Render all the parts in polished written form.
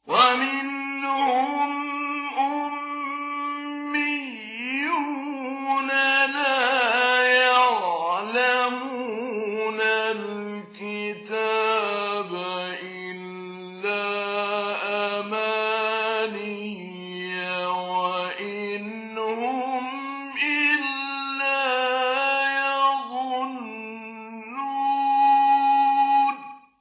ومنهم أميون لا يعلمون الكتاب إلا أماني وإن هم إلا يظنون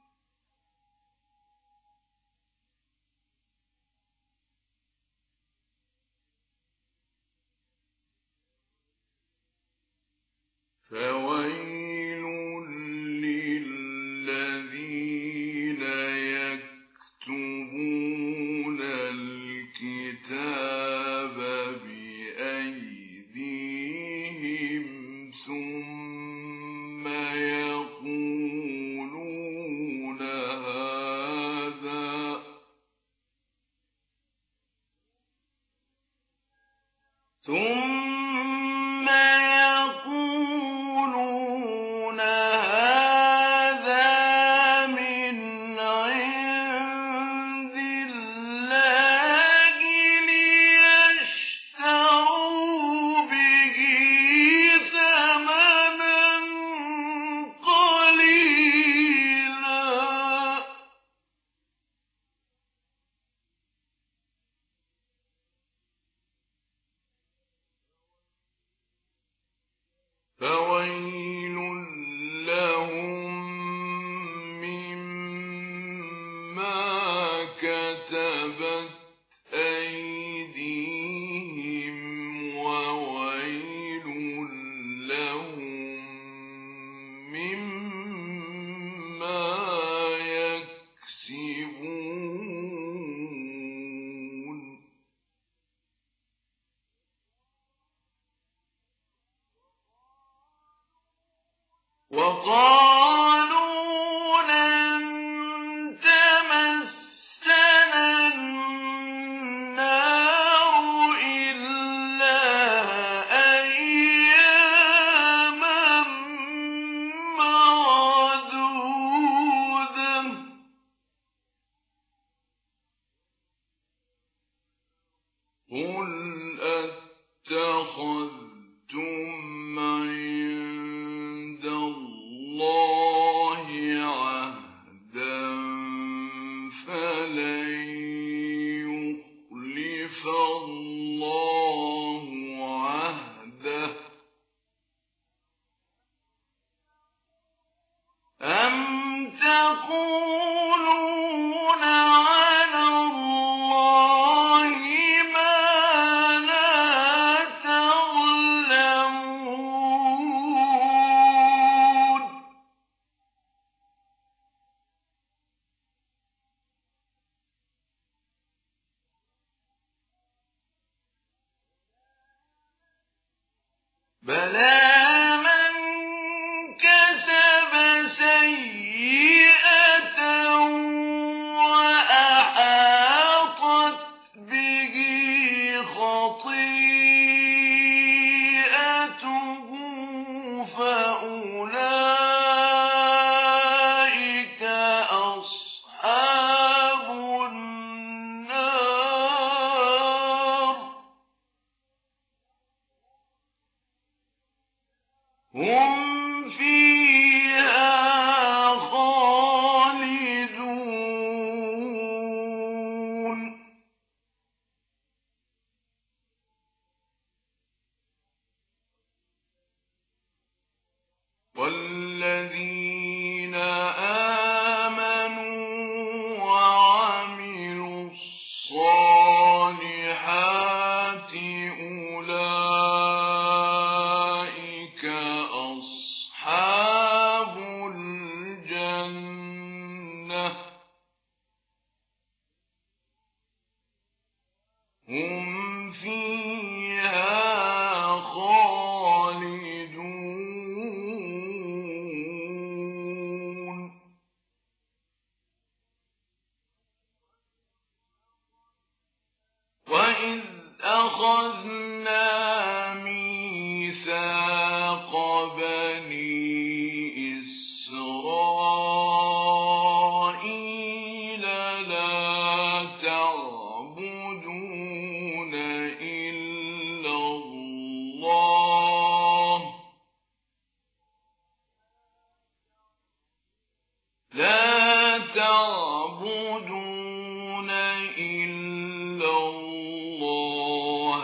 فويل للذين يكتبون الكتاب بأيديهم ثم يقولون هذا من عند الله ليشتروا به ثمنا قليلا فويل لهم مما كتبت أيديهم وويل لهم مما يكسبون وقالوا لن تمسنا النار إلا أياما معدودة قل أتخذتم عند الله عهدا فلن يخلف الله عهده أم تقولون على الله ما لا تعلمون بلى من كسب سيئة وأحاطت به خطيئته فأولئك أصحاب النار هم فيها خالدون والذين آمنوا وعملوا الصالحات أولئك أصحاب الجنة هم فيها خالدون وإذ أخذنا ميثاق بني إسرائيل لا لا تعبدون إلا الله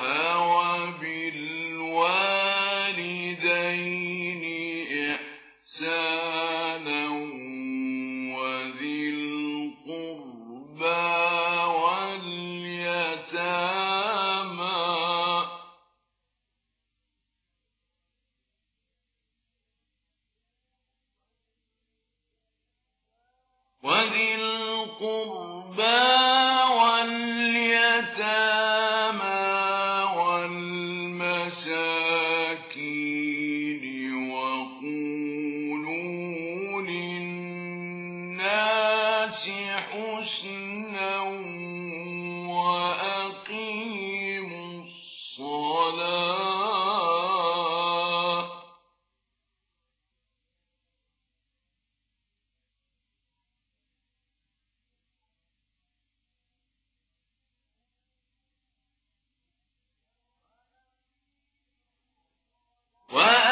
وبالوالدين إحسانا وذي القربى واليتامى والمساكين وقولوا للناس حسنا وأقيموا الصلاة وأقيموا